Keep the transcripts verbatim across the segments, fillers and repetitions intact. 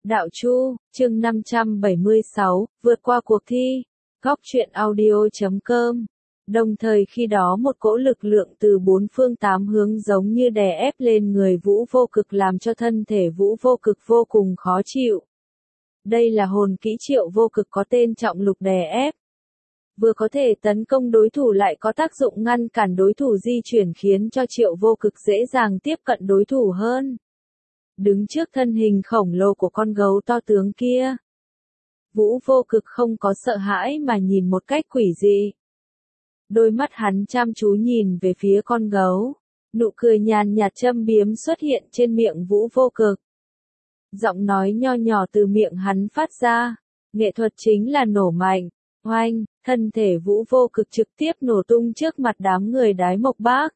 Đạo Chu, chương năm trăm bảy mươi sáu, vượt qua cuộc thi. Góc truyện audio chấm com. Đồng thời khi đó một cỗ lực lượng từ bốn phương tám hướng giống như đè ép lên người Vũ Vô Cực làm cho thân thể Vũ Vô Cực vô cùng khó chịu. Đây là hồn kỹ Triệu Vô Cực có tên trọng lục đè ép. Vừa có thể tấn công đối thủ lại có tác dụng ngăn cản đối thủ di chuyển khiến cho Triệu Vô Cực dễ dàng tiếp cận đối thủ hơn. Đứng trước thân hình khổng lồ của con gấu to tướng kia, Vũ Vô Cực không có sợ hãi mà nhìn một cách quỷ dị. Đôi mắt hắn chăm chú nhìn về phía con gấu, nụ cười nhàn nhạt châm biếm xuất hiện trên miệng Vũ Vô Cực. Giọng nói nho nhỏ từ miệng hắn phát ra, nghệ thuật chính là nổ mạnh, oanh, thân thể Vũ Vô Cực trực tiếp nổ tung trước mặt đám người Đái Mộc Bác.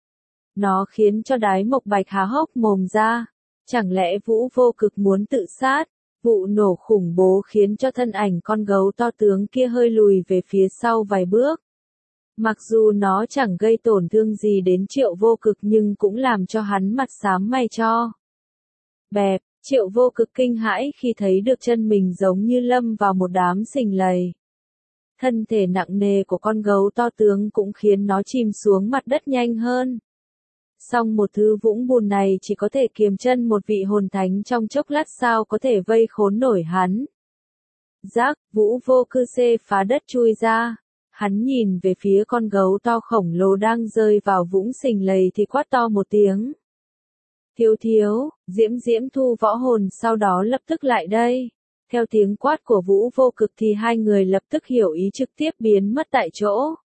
Nó khiến cho Đái Mộc Bạch há hốc mồm ra. Chẳng lẽ Vũ Vô Cực muốn tự sát? Vụ nổ khủng bố khiến cho thân ảnh con gấu to tướng kia hơi lùi về phía sau vài bước. Mặc dù nó chẳng gây tổn thương gì đến Triệu Vô Cực nhưng cũng làm cho hắn mặt xám mày cho. Bẹp, Triệu Vô Cực kinh hãi khi thấy được chân mình giống như lâm vào một đám sình lầy. Thân thể nặng nề của con gấu to tướng cũng khiến nó chìm xuống mặt đất nhanh hơn. Song một thứ vũng bùn này chỉ có thể kiềm chân một vị hồn thánh trong chốc lát sao có thể vây khốn nổi hắn. Rác, Vũ Vô Cư xê phá đất chui ra. Hắn nhìn về phía con gấu to khổng lồ đang rơi vào vũng sình lầy thì quát to một tiếng. Thiếu thiếu, Diễm Diễm thu võ hồn sau đó lập tức lại đây. Theo tiếng quát của Vũ Vô Cực thì hai người lập tức hiểu ý trực tiếp biến mất tại chỗ.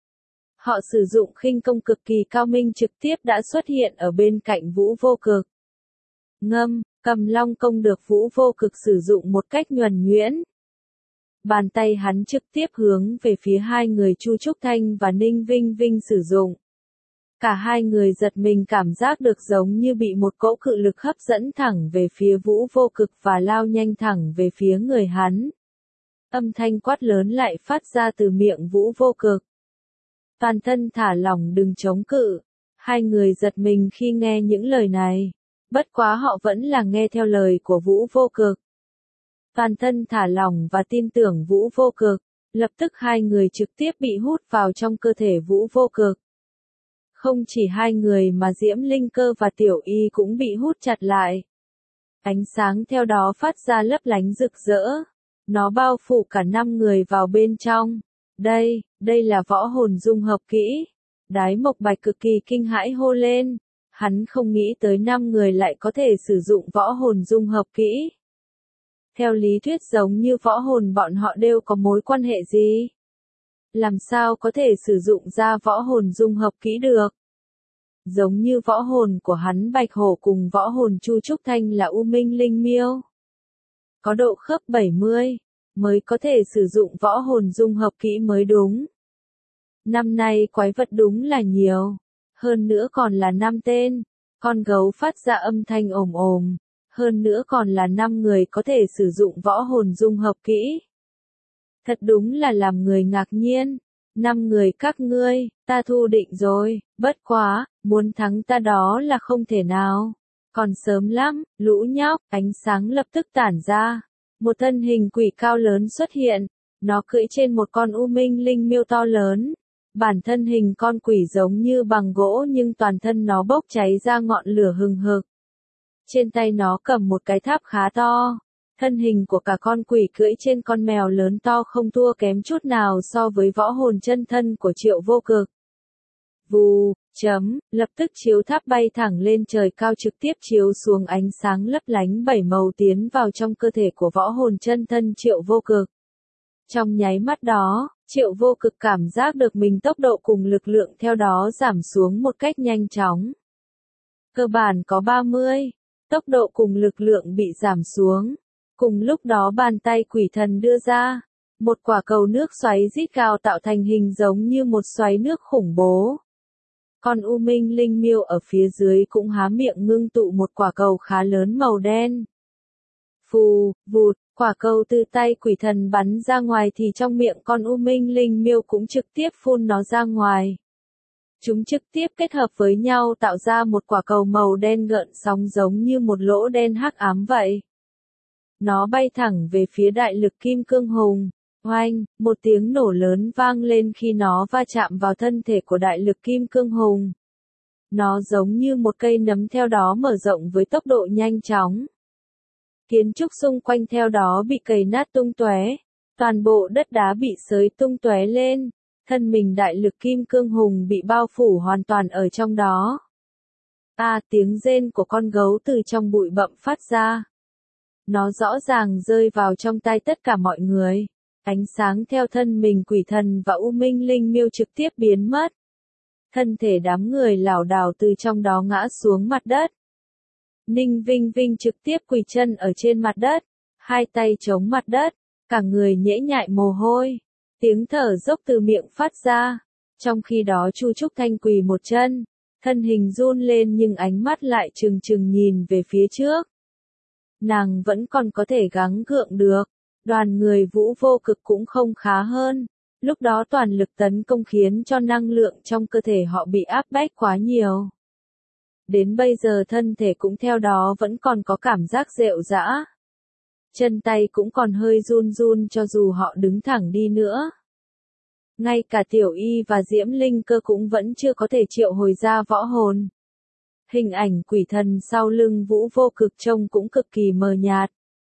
Họ sử dụng khinh công cực kỳ cao minh trực tiếp đã xuất hiện ở bên cạnh Vũ Vô Cực. Ngâm, cầm long công được Vũ Vô Cực sử dụng một cách nhuần nhuyễn. Bàn tay hắn trực tiếp hướng về phía hai người Chu Trúc Thanh và Ninh Vinh Vinh sử dụng. Cả hai người giật mình cảm giác được giống như bị một cỗ cự lực hấp dẫn thẳng về phía Vũ Vô Cực và lao nhanh thẳng về phía người hắn. Âm thanh quát lớn lại phát ra từ miệng Vũ Vô Cực. Toàn thân thả lỏng đừng chống cự. Hai người giật mình khi nghe những lời này. Bất quá họ vẫn là nghe theo lời của Vũ Vô Cực. Toàn thân thả lỏng và tin tưởng Vũ Vô Cực. Lập tức hai người trực tiếp bị hút vào trong cơ thể Vũ Vô Cực. Không chỉ hai người mà Diễm Linh Cơ và Tiểu Y cũng bị hút chặt lại. Ánh sáng theo đó phát ra lấp lánh rực rỡ. Nó bao phủ cả năm người vào bên trong. Đây, đây là võ hồn dung hợp kỹ. Đái Mộc Bạch cực kỳ kinh hãi hô lên. Hắn không nghĩ tới năm người lại có thể sử dụng võ hồn dung hợp kỹ. Theo lý thuyết giống như võ hồn bọn họ đều có mối quan hệ gì? Làm sao có thể sử dụng ra võ hồn dung hợp kỹ được? Giống như võ hồn của hắn Bạch Hổ cùng võ hồn Chu Trúc Thanh là U Minh Linh Miêu. Có độ khớp bảy mươi. Mới có thể sử dụng võ hồn dung hợp kỹ mới đúng. Năm nay quái vật đúng là nhiều. Hơn nữa còn là năm tên. Con gấu phát ra âm thanh ồm ồm. Hơn nữa còn là năm người có thể sử dụng võ hồn dung hợp kỹ. Thật đúng là làm người ngạc nhiên. Năm người các ngươi, ta thu định rồi. Bất quá, muốn thắng ta đó là không thể nào. Còn sớm lắm, lũ nhóc, ánh sáng lập tức tản ra. Một thân hình quỷ cao lớn xuất hiện, nó cưỡi trên một con U Minh Linh Miêu to lớn. Bản thân hình con quỷ giống như bằng gỗ nhưng toàn thân nó bốc cháy ra ngọn lửa hừng hực. Trên tay nó cầm một cái tháp khá to. Thân hình của cả con quỷ cưỡi trên con mèo lớn to không thua kém chút nào so với võ hồn chân thân của Triệu Vô Cực. Vù, chấm, lập tức chiếu tháp bay thẳng lên trời cao trực tiếp chiếu xuống ánh sáng lấp lánh bảy màu tiến vào trong cơ thể của võ hồn chân thân Triệu Vô Cực. Trong nháy mắt đó, Triệu Vô Cực cảm giác được mình tốc độ cùng lực lượng theo đó giảm xuống một cách nhanh chóng. Cơ bản có ba mươi, tốc độ cùng lực lượng bị giảm xuống. Cùng lúc đó bàn tay quỷ thần đưa ra, một quả cầu nước xoáy rít gào tạo thành hình giống như một xoáy nước khủng bố. Con U Minh Linh Miêu ở phía dưới cũng há miệng ngưng tụ một quả cầu khá lớn màu đen. Phù, vụt, quả cầu từ tay quỷ thần bắn ra ngoài thì trong miệng con U Minh Linh Miêu cũng trực tiếp phun nó ra ngoài. Chúng trực tiếp kết hợp với nhau tạo ra một quả cầu màu đen gợn sóng giống như một lỗ đen hắc ám vậy. Nó bay thẳng về phía đại lực kim cương hùng. Oanh, một tiếng nổ lớn vang lên khi nó va chạm vào thân thể của đại lực kim cương hùng. Nó giống như một cây nấm theo đó mở rộng với tốc độ nhanh chóng. Kiến trúc xung quanh theo đó bị cày nát tung tóe, toàn bộ đất đá bị xới tung tóe lên, thân mình đại lực kim cương hùng bị bao phủ hoàn toàn ở trong đó. A à, tiếng rên của con gấu từ trong bụi bặm phát ra. Nó rõ ràng rơi vào trong tai tất cả mọi người. Ánh sáng theo thân mình quỷ thần và U Minh Linh Miêu trực tiếp biến mất. Thân thể đám người lảo đảo từ trong đó ngã xuống mặt đất. Ninh Vinh Vinh trực tiếp quỳ chân ở trên mặt đất, hai tay chống mặt đất, cả người nhễ nhại mồ hôi, tiếng thở dốc từ miệng phát ra. Trong khi đó Chu Trúc Thanh quỳ một chân, thân hình run lên nhưng ánh mắt lại trừng trừng nhìn về phía trước. Nàng vẫn còn có thể gắng gượng được, đoàn người Vũ Vô Cực cũng không khá hơn. Lúc đó toàn lực tấn công khiến cho năng lượng trong cơ thể họ bị áp bách quá nhiều. Đến bây giờ thân thể cũng theo đó vẫn còn có cảm giác rệu rã. Chân tay cũng còn hơi run run cho dù họ đứng thẳng đi nữa. Ngay cả Tiểu Y và Diễm Linh Cơ cũng vẫn chưa có thể triệu hồi ra võ hồn. Hình ảnh quỷ thần sau lưng Vũ Vô Cực trông cũng cực kỳ mờ nhạt.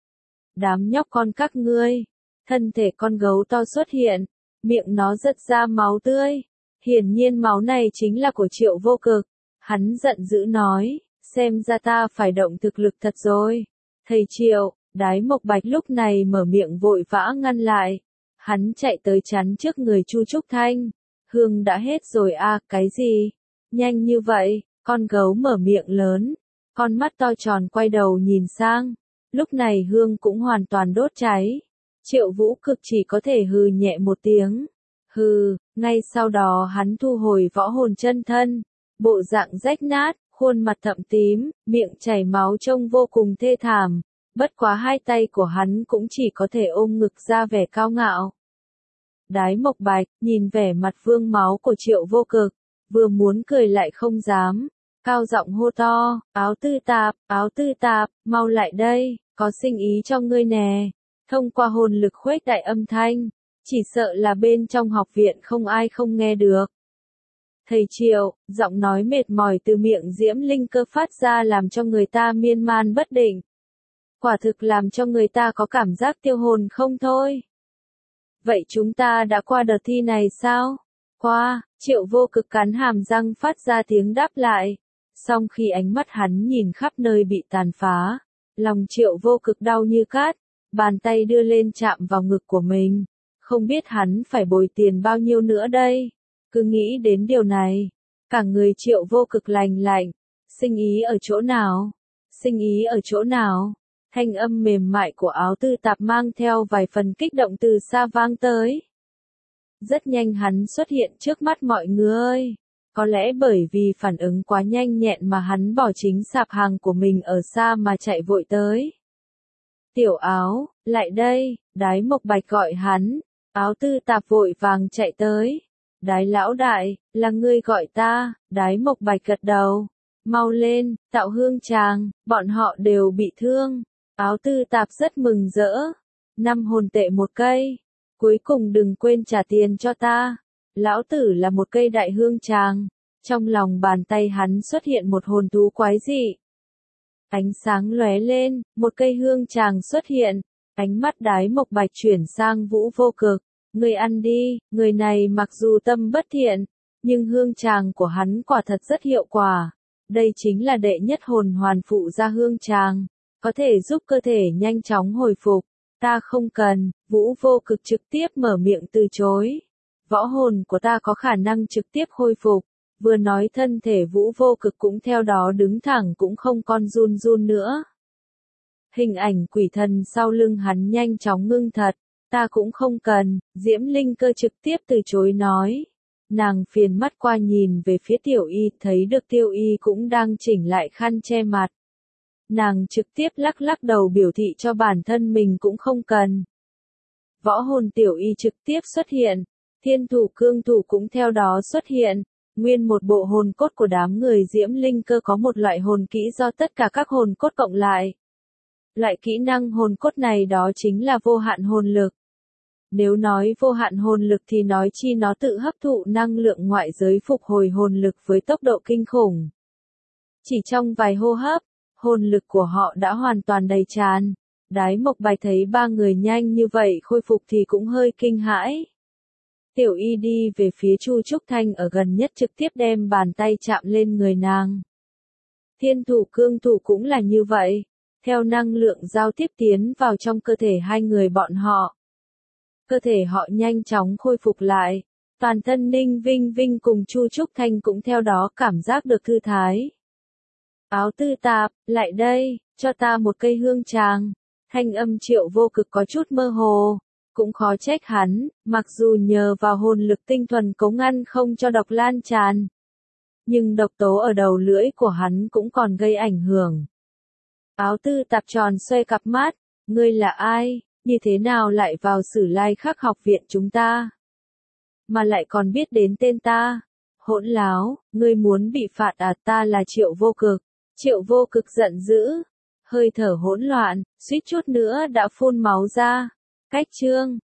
Đám nhóc con các ngươi, thân thể con gấu to xuất hiện, miệng nó rớt ra máu tươi. Hiển nhiên máu này chính là của Triệu Vô Cực. Hắn giận dữ nói, xem ra ta phải động thực lực thật rồi. Thầy Triệu, Đái Mộc Bạch lúc này mở miệng vội vã ngăn lại. Hắn chạy tới chắn trước người Chu Trúc Thanh. Hương đã hết rồi à, cái gì? Nhanh như vậy, con gấu mở miệng lớn. Con mắt to tròn quay đầu nhìn sang. Lúc này hương cũng hoàn toàn đốt cháy. Triệu Vũ Cực chỉ có thể hừ nhẹ một tiếng. Hừ, ngay sau đó hắn thu hồi võ hồn chân thân. Bộ dạng rách nát, khuôn mặt thậm tím, miệng chảy máu trông vô cùng thê thảm. Bất quá hai tay của hắn cũng chỉ có thể ôm ngực ra vẻ cao ngạo. Đái Mộc Bạch, nhìn vẻ mặt vương máu của Triệu Vô Cực, vừa muốn cười lại không dám. Cao giọng hô to, Áo Tư Tạp, Áo Tư Tạp, mau lại đây, có sinh ý cho ngươi nè. Thông qua hồn lực khuếch đại âm thanh, chỉ sợ là bên trong học viện không ai không nghe được. Thầy Triệu, giọng nói mệt mỏi từ miệng Diễm Linh Cơ phát ra làm cho người ta miên man bất định. Quả thực làm cho người ta có cảm giác tiêu hồn không thôi. Vậy chúng ta đã qua đợt thi này sao? Qua, Triệu Vô Cực cắn hàm răng phát ra tiếng đáp lại. Song khi ánh mắt hắn nhìn khắp nơi bị tàn phá, lòng Triệu Vô Cực đau như cát, bàn tay đưa lên chạm vào ngực của mình. Không biết hắn phải bồi tiền bao nhiêu nữa đây? Cứ nghĩ đến điều này, cả người Triệu Vô Cực lành lạnh. Sinh ý ở chỗ nào? Sinh ý ở chỗ nào? Thanh âm mềm mại của Áo Tư Tạp mang theo vài phần kích động từ xa vang tới. Rất nhanh hắn xuất hiện trước mắt mọi người. Có lẽ bởi vì phản ứng quá nhanh nhẹn mà hắn bỏ chính sạp hàng của mình ở xa mà chạy vội tới. Tiểu Áo, lại đây, Đái Mộc Bạch gọi hắn. Áo Tư Tạp vội vàng chạy tới. Đái lão đại, là ngươi gọi ta. Đái Mộc Bạch gật đầu. Mau lên, tạo hương tràng, bọn họ đều bị thương. Áo Tư Tạp rất mừng rỡ. Năm hồn tệ một cây. Cuối cùng đừng quên trả tiền cho ta. Lão tử là một cây đại hương tràng. Trong lòng bàn tay hắn xuất hiện một hồn thú quái dị. Ánh sáng lóe lên, một cây hương tràng xuất hiện. Ánh mắt Đái Mộc Bạch chuyển sang Vũ Vô Cực. Người ăn đi, người này mặc dù tâm bất thiện, nhưng hương tràng của hắn quả thật rất hiệu quả. Đây chính là đệ nhất hồn hoàn phụ ra hương tràng, có thể giúp cơ thể nhanh chóng hồi phục. Ta không cần, Vũ Vô Cực trực tiếp mở miệng từ chối. Võ hồn của ta có khả năng trực tiếp hồi phục. Vừa nói thân thể Vũ Vô Cực cũng theo đó đứng thẳng cũng không còn run run nữa. Hình ảnh quỷ thần sau lưng hắn nhanh chóng ngưng thật. Ta cũng không cần, Diễm Linh Cơ trực tiếp từ chối nói. Nàng phiền mắt qua nhìn về phía Tiểu Y, thấy được Tiểu Y cũng đang chỉnh lại khăn che mặt. Nàng trực tiếp lắc lắc đầu biểu thị cho bản thân mình cũng không cần. Võ hồn Tiểu Y trực tiếp xuất hiện, thiên thủ cương thủ cũng theo đó xuất hiện. Nguyên một bộ hồn cốt của đám người Diễm Linh Cơ có một loại hồn kỹ do tất cả các hồn cốt cộng lại. Loại kỹ năng hồn cốt này đó chính là vô hạn hồn lực. Nếu nói vô hạn hồn lực thì nói chi nó tự hấp thụ năng lượng ngoại giới phục hồi hồn lực với tốc độ kinh khủng. Chỉ trong vài hô hấp, hồn lực của họ đã hoàn toàn đầy tràn. Đái Mộc Bạch thấy ba người nhanh như vậy khôi phục thì cũng hơi kinh hãi. Tiểu Y đi về phía Chu Trúc Thanh ở gần nhất trực tiếp đem bàn tay chạm lên người nàng. Thiên thủ cương thủ cũng là như vậy, theo năng lượng giao tiếp tiến vào trong cơ thể hai người bọn họ. Cơ thể họ nhanh chóng khôi phục lại, toàn thân Ninh Vinh Vinh cùng Chu Trúc Thanh cũng theo đó cảm giác được thư thái. Áo Tư Tạp, lại đây, cho ta một cây hương tràng. Thanh âm Triệu Vô Cực có chút mơ hồ, cũng khó trách hắn, mặc dù nhờ vào hồn lực tinh thuần cố ngăn không cho độc lan tràn. Nhưng độc tố ở đầu lưỡi của hắn cũng còn gây ảnh hưởng. Áo Tư Tạp tròn xoay cặp mắt, ngươi là ai, như thế nào lại vào Sử Lai Khắc học viện chúng ta? Mà lại còn biết đến tên ta? Hỗn láo, ngươi muốn bị phạt à? Ta là Triệu Vô Cực. Triệu Vô Cực giận dữ, hơi thở hỗn loạn, suýt chút nữa đã phun máu ra. Cách chương